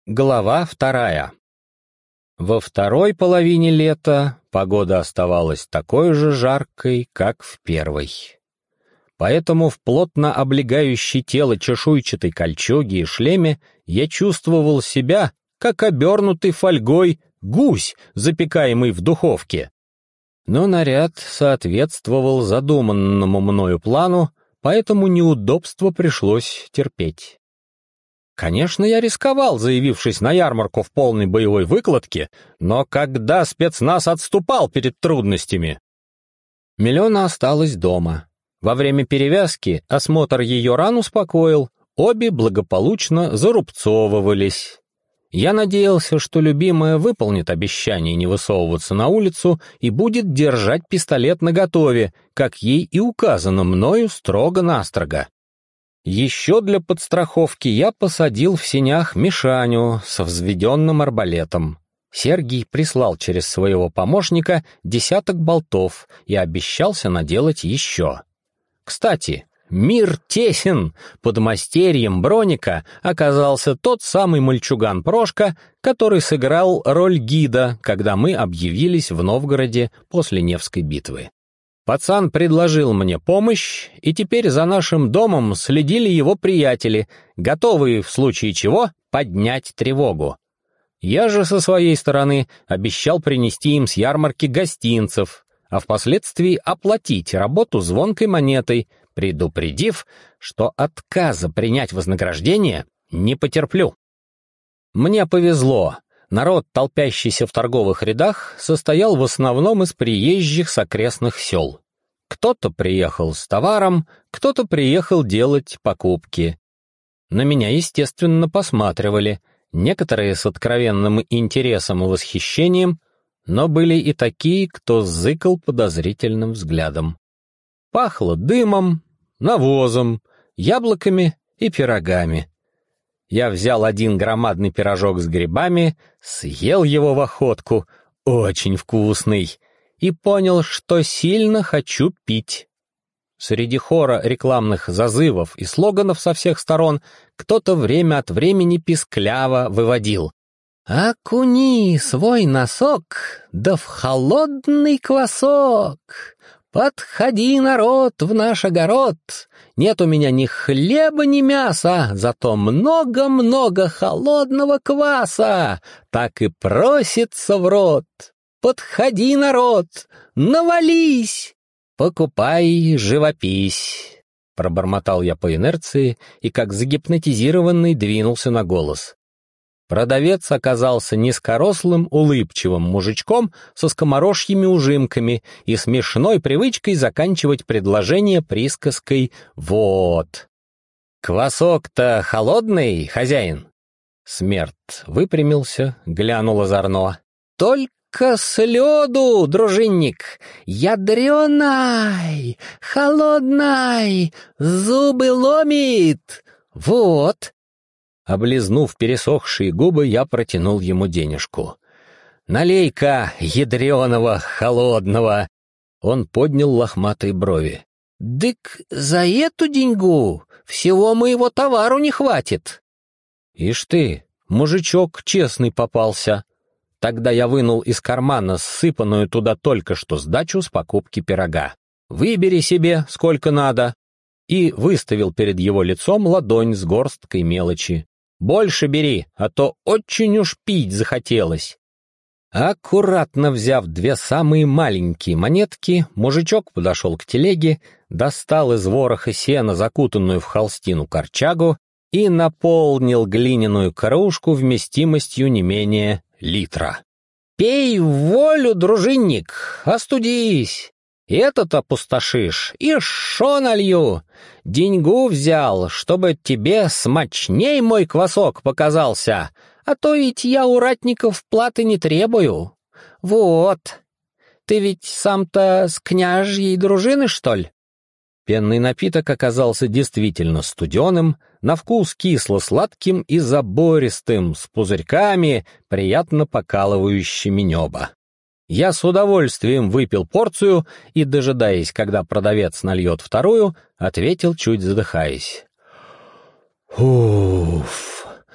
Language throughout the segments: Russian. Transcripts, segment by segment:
Глава 2. Во второй половине лета погода оставалась такой же жаркой, как в первой. Поэтому в плотно облегающей тело чешуйчатой кольчуге и шлеме я чувствовал себя, как обернутый фольгой гусь, запекаемый в духовке. Но наряд соответствовал задуманному мною плану, поэтому неудобство пришлось терпеть. Конечно, я рисковал, заявившись на ярмарку в полной боевой выкладке, но когда спецназ отступал перед трудностями? Милена осталась дома. Во время перевязки осмотр ее ран успокоил, обе благополучно зарубцовывались. Я надеялся, что любимая выполнит обещание не высовываться на улицу и будет держать пистолет наготове, как ей и указано мною строго-настрого. Еще для подстраховки я посадил в сенях Мишаню со взведенным арбалетом. Сергий прислал через своего помощника 10 болтов и обещался наделать еще. Кстати, мир тесен, подмастерьем Броника оказался тот самый мальчуган Прошка, который сыграл роль гида, когда мы объявились в Новгороде после Невской битвы. Пацан предложил мне помощь, и теперь за нашим домом следили его приятели, готовые в случае чего поднять тревогу. Я же со своей стороны обещал принести им с ярмарки гостинцев, а впоследствии оплатить работу звонкой монетой, предупредив, что отказа принять вознаграждение не потерплю. Мне повезло. Народ, толпящийся в торговых рядах, состоял в основном из приезжих с окрестных сел. Кто-то приехал с товаром, кто-то приехал делать покупки. На меня, естественно, посматривали, некоторые с откровенным интересом и восхищением, но были и такие, кто зыкал подозрительным взглядом. Пахло дымом, навозом, яблоками и пирогами. Я взял один громадный пирожок с грибами, съел его в охотку, очень вкусный, и понял, что сильно хочу пить. Среди хора рекламных зазывов и слоганов со всех сторон кто-то время от времени пискляво выводил: «Окуни свой носок, да в холодный квасок! Подходи, народ, в наш огород! Нет у меня ни хлеба, ни мяса, зато много-много холодного кваса, так и просится в рот! Подходи, народ, навались! Покупай, живопись!» Пробормотал я по инерции и, как загипнотизированный, двинулся на голос. Продавец оказался низкорослым, улыбчивым мужичком со скоморожьими ужимками и смешной привычкой заканчивать предложение присказкой «вот». «Квасок-то холодный, хозяин?» Смерть выпрямился, глянул озорно. «Только с лёду, дружинник, ядреной, холодной, зубы ломит, вот». Облизнув пересохшие губы, я протянул ему денежку. «Налей-ка, ядреного, холодного!» Он поднял лохматые брови. «Дык за эту деньгу всего моего товару не хватит!» «Ишь ты, мужичок честный попался!» Тогда я вынул из кармана ссыпанную туда только что сдачу с покупки пирога. «Выбери себе, сколько надо!» И выставил перед его лицом ладонь с горсткой мелочи. «Больше бери, а то очень уж пить захотелось». Аккуратно взяв 2 самые маленькие монетки, мужичок подошел к телеге, достал из вороха сена закутанную в холстину корчагу и наполнил глиняную кружку вместимостью не менее литра. «Пей в волю, дружинник, остудись! Этот опустошишь, и шо налью? Деньгу взял, чтобы тебе смачней мой квасок показался, а то ведь я у ратников платы не требую. Вот, ты ведь сам-то с княжьей дружины, что ли?» Пенный напиток оказался действительно студеным, на вкус кисло-сладким и забористым, с пузырьками, приятно покалывающими небо. Я с удовольствием выпил порцию и, дожидаясь, когда продавец нальет вторую, ответил, чуть задыхаясь: «Уф,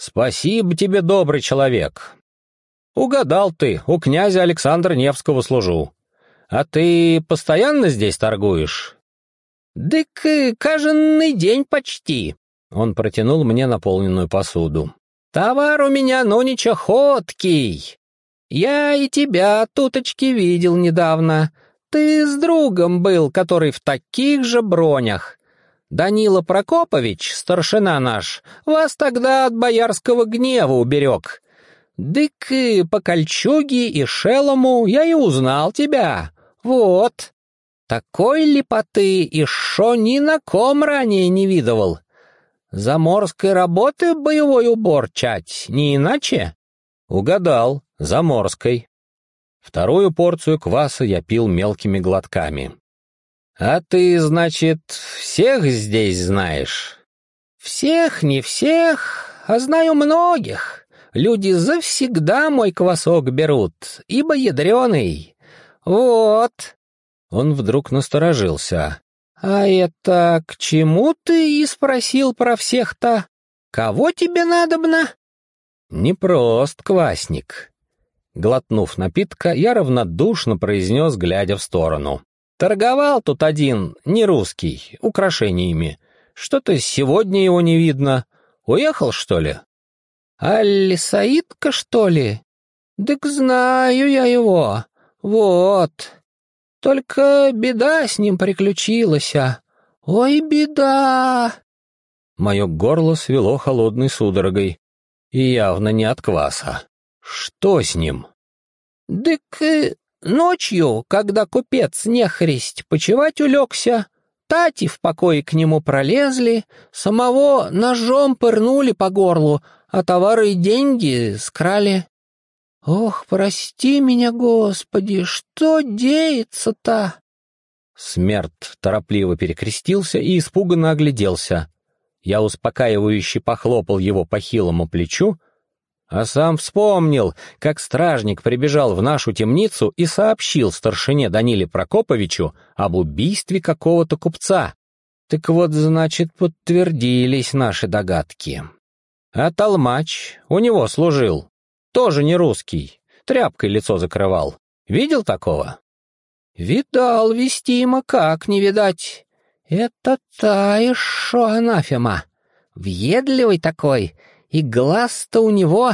«Спасибо тебе, добрый человек. Угадал ты, у князя Александра Невского служу. А ты постоянно здесь торгуешь?» «Дык, каждый день почти». Он протянул мне наполненную посуду. «Товар у меня, ну ничего, ходкий. Я и тебя, туточки, видел недавно. Ты с другом был, который в таких же бронях. Данила Прокопович, старшина наш, вас тогда от боярского гнева уберег. Дык по кольчуге и шелому я и узнал тебя. Вот. Такой лепоты и шо ни на ком ранее не видывал. Заморской работы боевой убор чать, не иначе?» «Угадал, заморской». Вторую порцию кваса я пил мелкими глотками. «А ты, значит, всех здесь знаешь?» «Всех, не всех, а знаю многих. Люди завсегда мой квасок берут, ибо ядреный. Вот». Он вдруг насторожился. «А это к чему ты и спросил про всех-то? Кого тебе надобно?» «Непрост, квасник». Глотнув напитка, я равнодушно произнес, глядя в сторону. «Торговал тут один, не русский, украшениями. Что-то сегодня его не видно. Уехал, что ли?» «Аль Саидка, что ли? Дык знаю я его. Вот. Только беда с ним приключилась. Ой, беда!» Мое горло свело холодной судорогой. И явно не от кваса. «Что с ним?» «Дык ночью, когда купец нехристь почевать улегся, тати в покое к нему пролезли, самого ножом пырнули по горлу, а товары и деньги скрали. Ох, прости меня, Господи, что деется-то?» Смерть торопливо перекрестился и испуганно огляделся. Я успокаивающе похлопал его по хилому плечу, а сам вспомнил, как стражник прибежал в нашу темницу и сообщил старшине Даниле Прокоповичу об убийстве какого-то купца. Так вот, значит, подтвердились наши догадки. А толмач у него служил, тоже не русский, тряпкой лицо закрывал. Видел такого? «Видал, вестимо, как не видать. Это та еще анафема. Въедливый такой, и глаз-то у него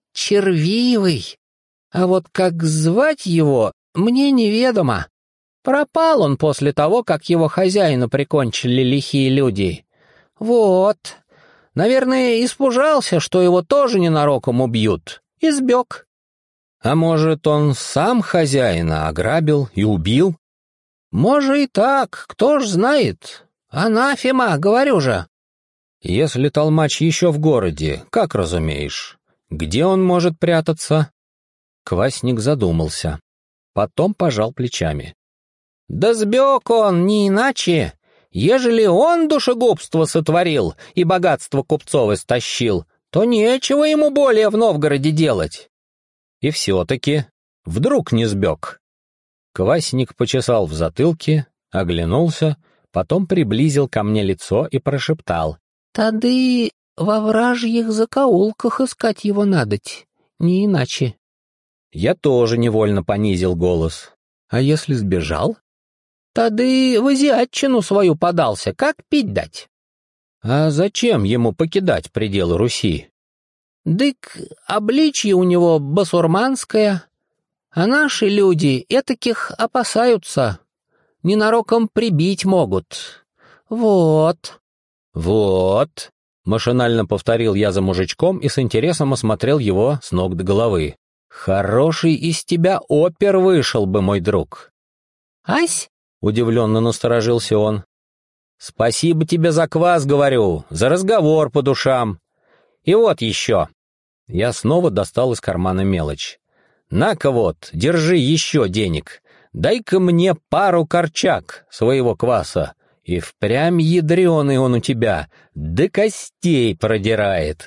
червивый. А вот как звать его, мне неведомо. Пропал он после того, как его хозяина прикончили лихие люди. Вот. Наверное, испужался, что его тоже ненароком убьют, и сбег». «А может, он сам хозяина ограбил и убил?» «Может и так, кто ж знает. Анафема, говорю же». «Если толмач еще в городе, как разумеешь? Где он может прятаться?» Квасник задумался. Потом пожал плечами. «Да сбег он, не иначе. Ежели он душегубство сотворил и богатство купцов истощил, то нечего ему более в Новгороде делать». «И все-таки, вдруг не сбег?» Квасник почесал в затылке, оглянулся, потом приблизил ко мне лицо и прошептал. «Тады во вражьих закоулках искать его надоть, не иначе». Я тоже невольно понизил голос. «А если сбежал?» «Тады в азиатчину свою подался, как пить дать?» «А зачем ему покидать пределы Руси?» «Дык, обличье у него басурманское, а наши люди этаких опасаются, ненароком прибить могут. Вот». «Вот», — машинально повторил я за мужичком и с интересом осмотрел его с ног до головы. «Хороший из тебя опер вышел бы, мой друг». «Ась?» — удивленно насторожился он. «Спасибо тебе за квас, говорю, за разговор по душам. И вот еще». Я снова достал из кармана мелочь. «На-ка вот, держи еще денег. Дай-ка мне пару корчак своего кваса. И впрямь ядреный он у тебя, до костей продирает».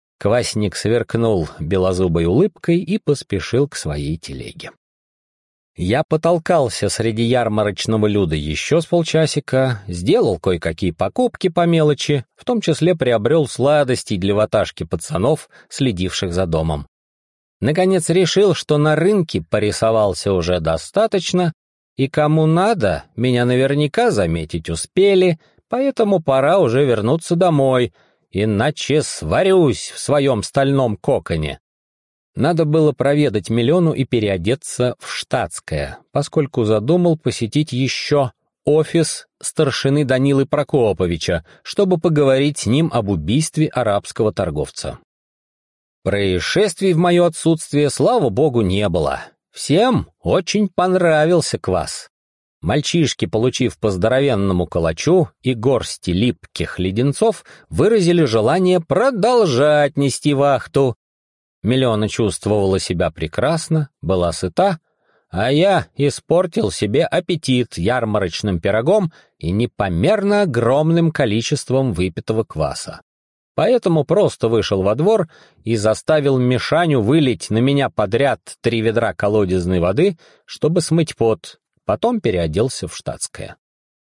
Квасник сверкнул белозубой улыбкой и поспешил к своей телеге. Я потолкался среди ярмарочного люда еще с полчасика, сделал кое-какие покупки по мелочи, в том числе приобрел сладостей для ваташки пацанов, следивших за домом. Наконец решил, что на рынке порисовался уже достаточно, и кому надо, меня наверняка заметить успели, поэтому пора уже вернуться домой, иначе сварюсь в своем стальном коконе. Надо было проведать Милену и переодеться в штатское, поскольку задумал посетить еще офис старшины Данилы Прокоповича, чтобы поговорить с ним об убийстве арабского торговца. Происшествий в мое отсутствие, слава богу, не было. Всем очень понравился квас. Мальчишки, получив по здоровенному калачу и горсти липких леденцов, выразили желание продолжать нести вахту. Милена чувствовала себя прекрасно, была сыта, а я испортил себе аппетит ярмарочным пирогом и непомерно огромным количеством выпитого кваса. Поэтому просто вышел во двор и заставил Мишаню вылить на меня подряд 3 ведра колодезной воды, чтобы смыть пот, потом переоделся в штатское.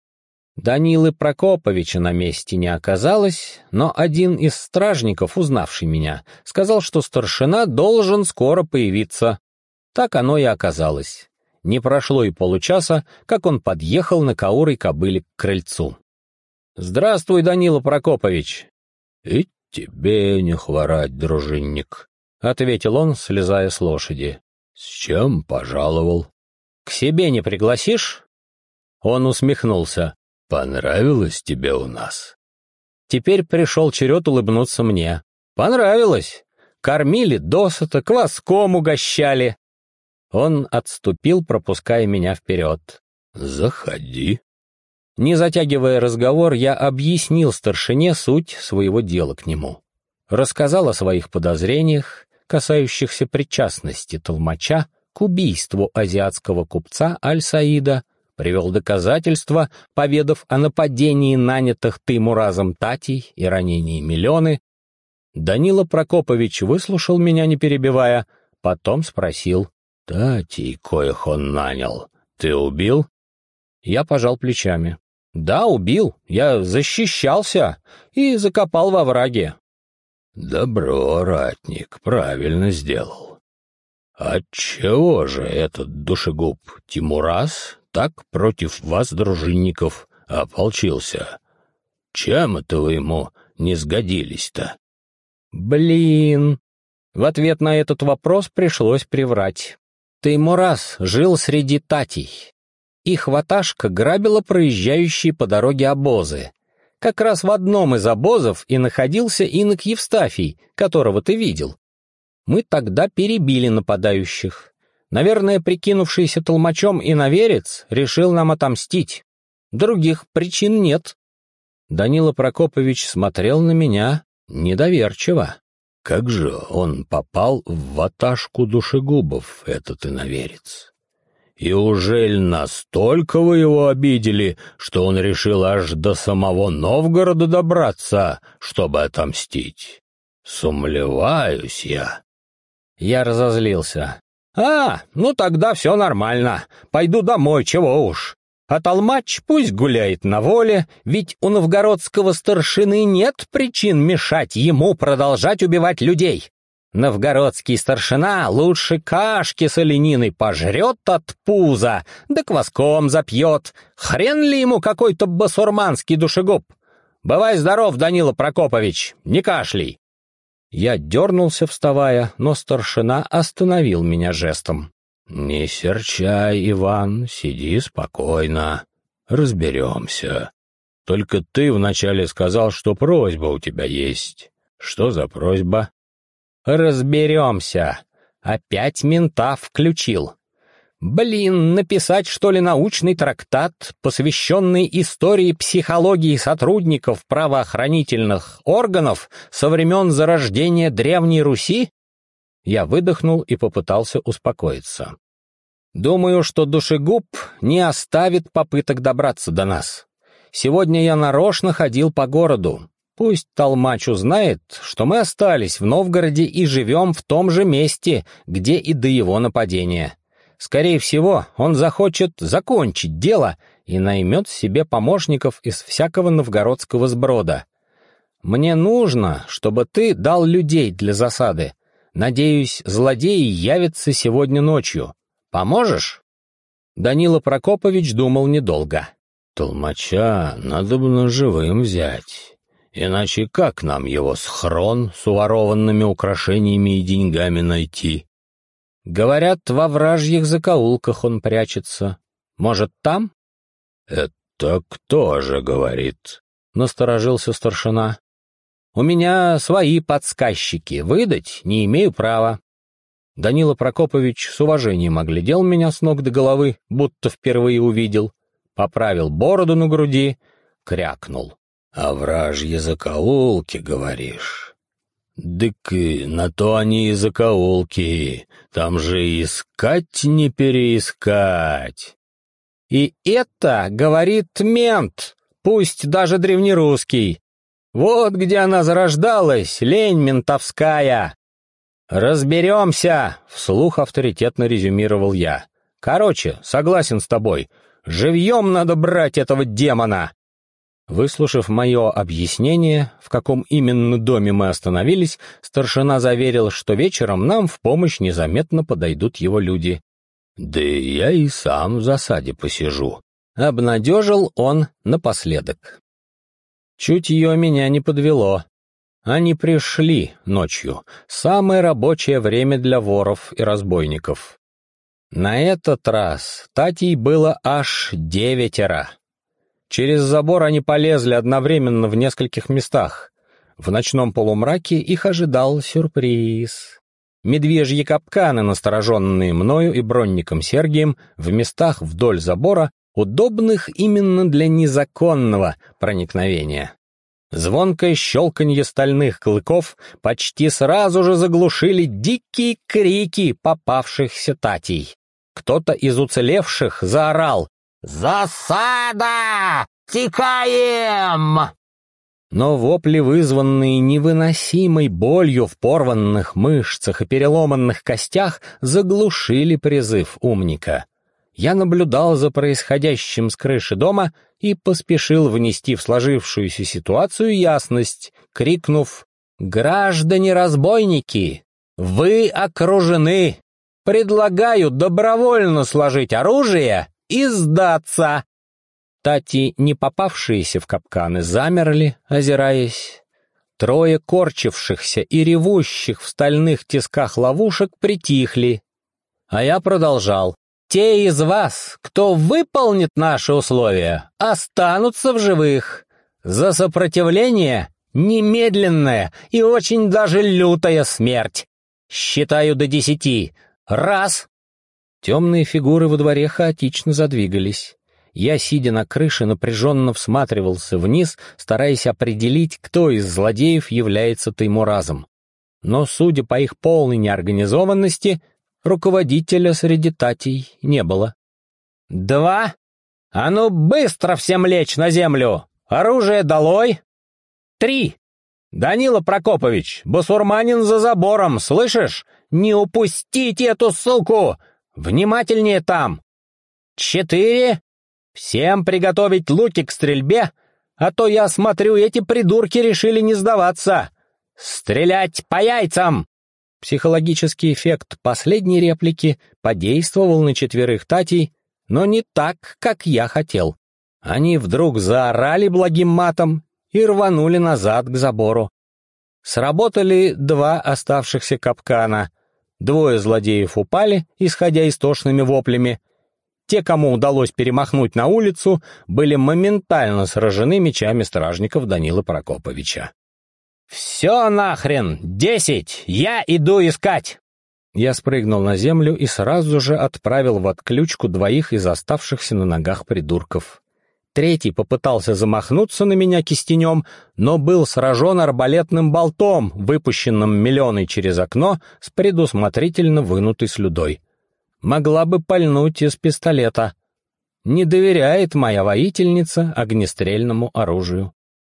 Данилы Прокоповича на месте не оказалось, но один из стражников, узнавший меня, сказал, что старшина должен скоро появиться. Так оно и оказалось. Не прошло и получаса, как он подъехал на каурой кобыле к крыльцу. «Здравствуй, Данила Прокопович!» «И тебе не хворать, дружинник», — ответил он, слезая с лошади. «С чем пожаловал?» «К себе не пригласишь?» Он усмехнулся. «Понравилось тебе у нас?» Теперь пришел черед улыбнуться мне. «Понравилось. Кормили досыта, кваском угощали». Он отступил, пропуская меня вперед. «Заходи». Не затягивая разговор, я объяснил старшине суть своего дела к нему. Рассказал о своих подозрениях, касающихся причастности толмача к убийству азиатского купца Аль-Саида, привел доказательства, поведав о нападении нанятых Теймуразом Татей и ранении Милены. Данила Прокопович выслушал меня, не перебивая, потом спросил: «Татей, коих он нанял, ты убил?» Я пожал плечами. «Да, убил. Я защищался и закопал во враге». «Добро, ратник, правильно сделал. Отчего же этот душегуб Тимураз так против вас, дружинников, ополчился? Чем это вы ему не сгодились-то?» «Блин!» В ответ на этот вопрос пришлось приврать. Теймураз жил среди татей. Их ваташка грабила проезжающие по дороге обозы. Как раз в одном из обозов и находился инок Евстафий, которого ты видел. Мы тогда перебили нападающих. Наверное, прикинувшийся толмачом иноверец решил нам отомстить. Других причин нет. Данила Прокопович смотрел на меня недоверчиво. «Как же он попал в ваташку душегубов, этот иноверец? И ужель настолько вы его обидели, что он решил аж до самого Новгорода добраться, чтобы отомстить? Сумлеваюсь я». Я разозлился. Ну тогда все нормально. Пойду домой, чего уж. А толмач пусть гуляет на воле, ведь у новгородского старшины нет причин мешать ему продолжать убивать людей. Новгородский старшина лучше кашки с олениной пожрет от пуза, да кваском запьет. Хрен ли ему какой-то басурманский душегуб? Бывай здоров, Данила Прокопович, не кашляй. Я дернулся, вставая, но старшина остановил меня жестом. «Не серчай, Иван, сиди спокойно. Разберемся. Только ты вначале сказал, что просьба у тебя есть. Что за просьба?» «Разберемся. Опять мента включил. Блин, написать, что ли, научный трактат, посвященный истории психологии сотрудников правоохранительных органов со времен зарождения Древней Руси?» Я выдохнул и попытался успокоиться. «Думаю, что душегуб не оставит попыток добраться до нас. Сегодня я нарочно ходил по городу. Пусть толмач узнает, что мы остались в Новгороде и живем в том же месте, где и до его нападения. Скорее всего, он захочет закончить дело и наймет себе помощников из всякого новгородского сброда. Мне нужно, чтобы ты дал людей для засады. Надеюсь, злодеи явятся сегодня ночью. Поможешь?» Данила Прокопович думал недолго. «Толмача надобно живым взять. Иначе как нам его схрон с уворованными украшениями и деньгами найти?» «Говорят, во вражьих закоулках он прячется. Может, там?» «Это кто же говорит?» — насторожился старшина. «У меня свои подсказчики. Выдать не имею права». Данила Прокопович с уважением оглядел меня с ног до головы, будто впервые увидел, поправил бороду на груди, крякнул. «А вражьи закоулки, говоришь? Дык на то они и закоулки, там же искать не переискать». «И это, говорит, мент, пусть даже древнерусский. Вот где она зарождалась, лень ментовская». «Разберемся», — вслух авторитетно резюмировал я. «Короче, согласен с тобой, живьем надо брать этого демона». Выслушав мое объяснение, в каком именно доме мы остановились, старшина заверил, что вечером нам в помощь незаметно подойдут его люди. «Да я и сам в засаде посижу», — обнадежил он напоследок. Чутье меня не подвело. Они пришли ночью, самое рабочее время для воров и разбойников. На этот раз татей было аж 9. Через забор они полезли одновременно в нескольких местах. В ночном полумраке их ожидал сюрприз. Медвежьи капканы, настороженные мною и бронником Сергием, в местах вдоль забора, удобных именно для незаконного проникновения. Звонкое щелканье стальных клыков почти сразу же заглушили дикие крики попавшихся татей. Кто-то из уцелевших заорал: «Засада! Текаем!» Но вопли, вызванные невыносимой болью в порванных мышцах и переломанных костях, заглушили призыв умника. Я наблюдал за происходящим с крыши дома и поспешил внести в сложившуюся ситуацию ясность, крикнув: «Граждане-разбойники, вы окружены! Предлагаю добровольно сложить оружие и сдаться!» Тати, не попавшиеся в капканы, замерли, озираясь. Трое корчившихся и ревущих в стальных тисках ловушек притихли. А я продолжал: «Те из вас, кто выполнит наши условия, останутся в живых. За сопротивление немедленная и очень даже лютая смерть. Считаю до 10. Раз!» Темные фигуры во дворе хаотично задвигались. Я, сидя на крыше, напряженно всматривался вниз, стараясь определить, кто из злодеев является Таймуразом. Но, судя по их полной неорганизованности, руководителя среди татей не было. 2. А ну быстро всем лечь на землю! Оружие долой! 3. Данила Прокопович, басурманин за забором, слышишь? Не упустите эту ссылку! Внимательнее там! 4. Всем приготовить луки к стрельбе, а то, я смотрю, эти придурки решили не сдаваться. Стрелять по яйцам!» Психологический эффект последней реплики подействовал на 4 татей, но не так, как я хотел. Они вдруг заорали благим матом и рванули назад к забору. Сработали 2 оставшихся капкана. 2 злодеев упали, исходя истошными воплями. Те, кому удалось перемахнуть на улицу, были моментально сражены мечами стражников Данилы Прокоповича. «Все нахрен! 10! Я иду искать!» Я спрыгнул на землю и сразу же отправил в отключку 2 из оставшихся на ногах придурков. 3 попытался замахнуться на меня кистенем, но был сражен арбалетным болтом, выпущенным Миленой через окно с предусмотрительно вынутой слюдой. Могла бы пальнуть из пистолета. Не доверяет моя воительница огнестрельному оружию.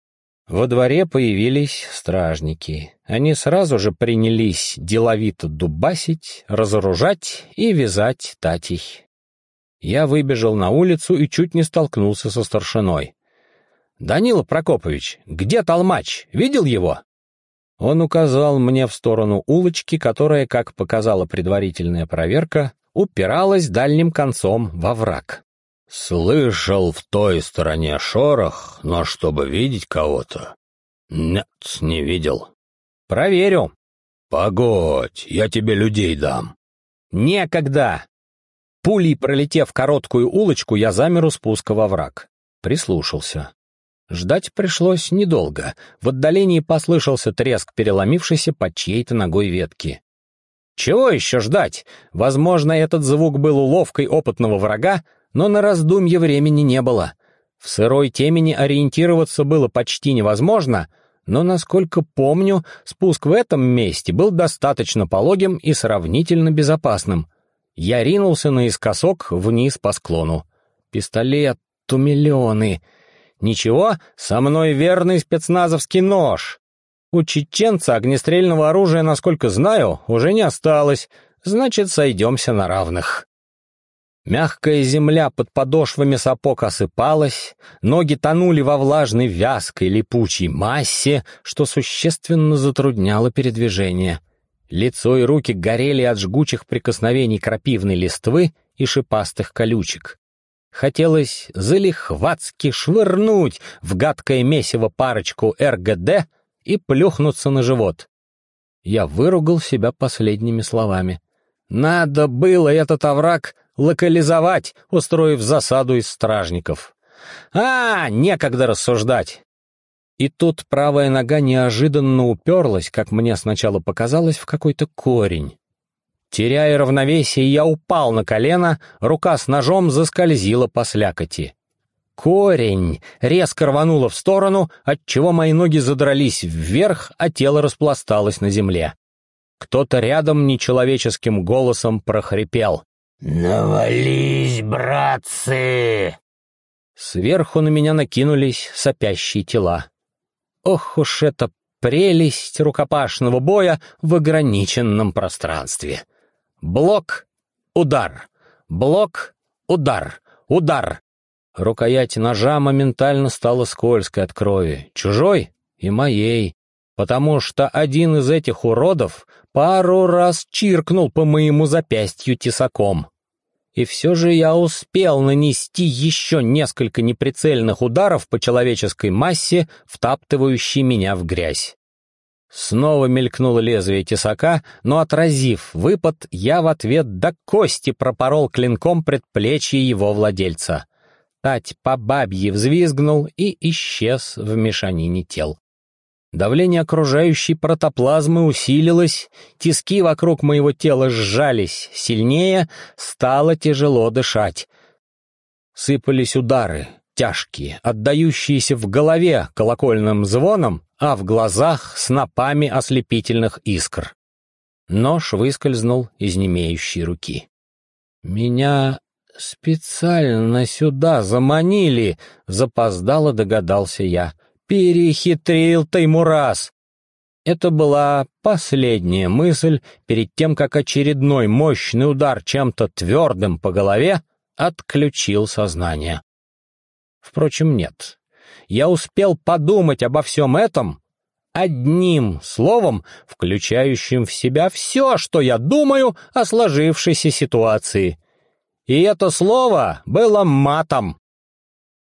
Во дворе появились стражники. Они сразу же принялись деловито дубасить, разоружать и вязать татей. Я выбежал на улицу и чуть не столкнулся со старшиной. «Данила Прокопович, где толмач? Видел его?» Он указал мне в сторону улочки, которая, как показала предварительная проверка, упиралась дальним концом во овраг. «Слышал в той стороне шорох, но чтобы видеть кого-то...» «Нет, не видел». «Проверю». «Погодь, я тебе людей дам». «Некогда!» Пулей пролетев короткую улочку, я замер у спуска во враг. Прислушался. Ждать пришлось недолго. В отдалении послышался треск переломившейся под чьей-то ногой ветки. Чего еще ждать? Возможно, этот звук был уловкой опытного врага, но на раздумье времени не было. В сырой темени ориентироваться было почти невозможно, но, насколько помню, спуск в этом месте был достаточно пологим и сравнительно безопасным. Я ринулся наискосок вниз по склону. Пистолет, тумиллионы. Ничего, со мной верный спецназовский нож. У чеченца огнестрельного оружия, насколько знаю, уже не осталось, значит, сойдемся на равных. Мягкая земля под подошвами сапог осыпалась, ноги тонули во влажной вязкой липучей массе, что существенно затрудняло передвижение. Лицо и руки горели от жгучих прикосновений крапивной листвы и шипастых колючек. Хотелось залихватски швырнуть в гадкое месиво парочку РГД и плюхнуться на живот. Я выругал себя последними словами. Надо было этот овраг локализовать, устроив засаду из стражников. Некогда рассуждать. И тут правая нога неожиданно уперлась, как мне сначала показалось, в какой-то корень. Теряя равновесие, я упал на колено, рука с ножом заскользила по слякоти. Корень резко рвануло в сторону, отчего мои ноги задрались вверх, а тело распласталось на земле. Кто-то рядом нечеловеческим голосом прохрипел: «Навались, братцы!» Сверху на меня накинулись сопящие тела. Ох уж эта прелесть рукопашного боя в ограниченном пространстве. Блок, удар, блок, удар, удар. Рукоять ножа моментально стала скользкой от крови, чужой и моей, потому что один из этих уродов пару раз чиркнул по моему запястью тесаком. И все же я успел нанести еще несколько неприцельных ударов по человеческой массе, втаптывающей меня в грязь. Снова мелькнуло лезвие тесака, но, отразив выпад, я в ответ до кости пропорол клинком предплечье его владельца. Тать по бабье взвизгнул и исчез в мешанине тел. Давление окружающей протоплазмы усилилось, тиски вокруг моего тела сжались сильнее, стало тяжело дышать. Сыпались удары, тяжкие, отдающиеся в голове колокольным звоном, а в глазах снопами ослепительных искр. Нож выскользнул из немеющей руки. «Меня специально сюда заманили», — запоздало догадался я. «Перехитрил Таймураз!» Это была последняя мысль перед тем, как очередной мощный удар чем-то твердым по голове отключил сознание. Впрочем, нет. Я успел подумать обо всем этом одним словом, включающим в себя все, что я думаю о сложившейся ситуации. И это слово было матом.